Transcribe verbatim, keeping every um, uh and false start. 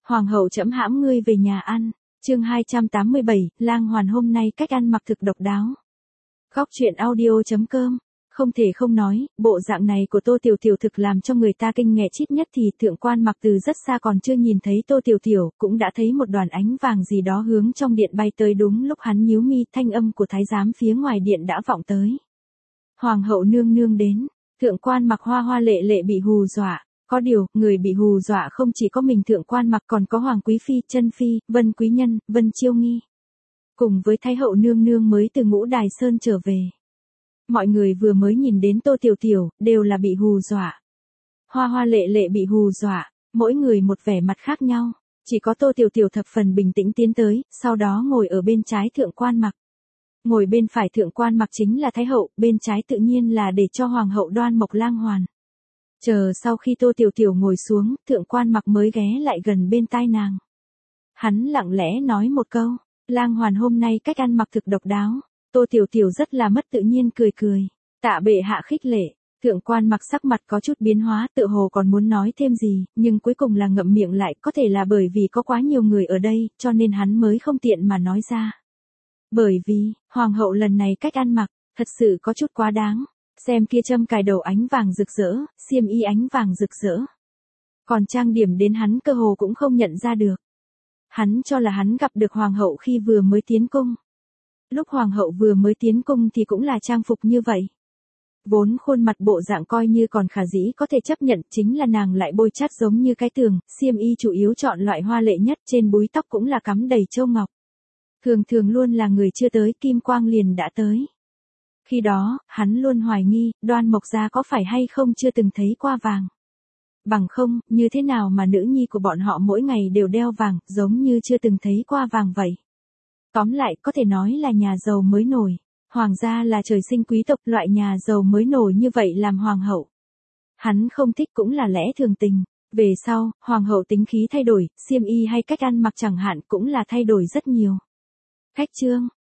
Hoàng hậu trẫm hãm ngươi về nhà ăn. Chương hai trăm tám mươi bảy, Lang Hoàn hôm nay cách ăn mặc thực độc đáo. Góc truyện audio chấm com. Không thể không nói, bộ dạng này của Tô Tiểu Tiểu thực làm cho người ta kinh nghẹ chít nhất thì thượng quan mặc từ rất xa còn chưa nhìn thấy Tô Tiểu Tiểu, cũng đã thấy một đoàn ánh vàng gì đó hướng trong điện bay tới. Đúng lúc hắn nhíu mi, thanh âm của thái giám phía ngoài điện đã vọng tới. Hoàng hậu nương nương đến. Thượng quan mặc hoa hoa lệ lệ bị hù dọa. Có điều, người bị hù dọa không chỉ có mình thượng quan mặc còn có Hoàng Quý Phi, Chân Phi, Vân Quý Nhân, Vân Chiêu Nghi. Cùng với Thái hậu nương nương mới từ Ngũ Đài Sơn trở về. Mọi người vừa mới nhìn đến Tô Tiểu Tiểu, đều là bị hù dọa. Hoa hoa lệ lệ bị hù dọa, mỗi người một vẻ mặt khác nhau. Chỉ có Tô Tiểu Tiểu thập phần bình tĩnh tiến tới, sau đó ngồi ở bên trái thượng quan mặc. Ngồi bên phải thượng quan mặc chính là Thái hậu, bên trái tự nhiên là để cho Hoàng hậu Đoan Mộc Lang Hoàn. Chờ sau khi Tô Tiểu Tiểu ngồi xuống, thượng quan mặc mới ghé lại gần bên tai nàng. Hắn lặng lẽ nói một câu, Lang Hoàn hôm nay cách ăn mặc thực độc đáo. Tô Tiểu Tiểu rất là mất tự nhiên cười cười. Tạ bệ hạ khích lệ. Thượng quan mặc sắc mặt có chút biến hóa, tự hồ còn muốn nói thêm gì, nhưng cuối cùng là ngậm miệng lại. Có thể là bởi vì có quá nhiều người ở đây, cho nên hắn mới không tiện mà nói ra. Bởi vì, Hoàng hậu lần này cách ăn mặc, thật sự có chút quá đáng. Xem kia châm cài đầu ánh vàng rực rỡ, xiêm y ánh vàng rực rỡ. Còn trang điểm đến hắn cơ hồ cũng không nhận ra được. Hắn cho là hắn gặp được Hoàng hậu khi vừa mới tiến cung. Lúc Hoàng hậu vừa mới tiến cung thì cũng là trang phục như vậy. Vốn khuôn mặt bộ dạng coi như còn khả dĩ có thể chấp nhận, chính là nàng lại bôi chát giống như cái tường, xiêm y chủ yếu chọn loại hoa lệ nhất, trên búi tóc cũng là cắm đầy châu ngọc. Thường thường luôn là người chưa tới kim quang liền đã tới. Khi đó, hắn luôn hoài nghi, Đoan Mộc gia có phải hay không chưa từng thấy qua vàng. Bằng không, như thế nào mà nữ nhi của bọn họ mỗi ngày đều đeo vàng, giống như chưa từng thấy qua vàng vậy. Tóm lại, có thể nói là nhà giàu mới nổi. Hoàng gia là trời sinh quý tộc, loại nhà giàu mới nổi như vậy làm hoàng hậu. Hắn không thích cũng là lẽ thường tình. Về sau, hoàng hậu tính khí thay đổi, xiêm y hay cách ăn mặc chẳng hạn cũng là thay đổi rất nhiều. Khách trương,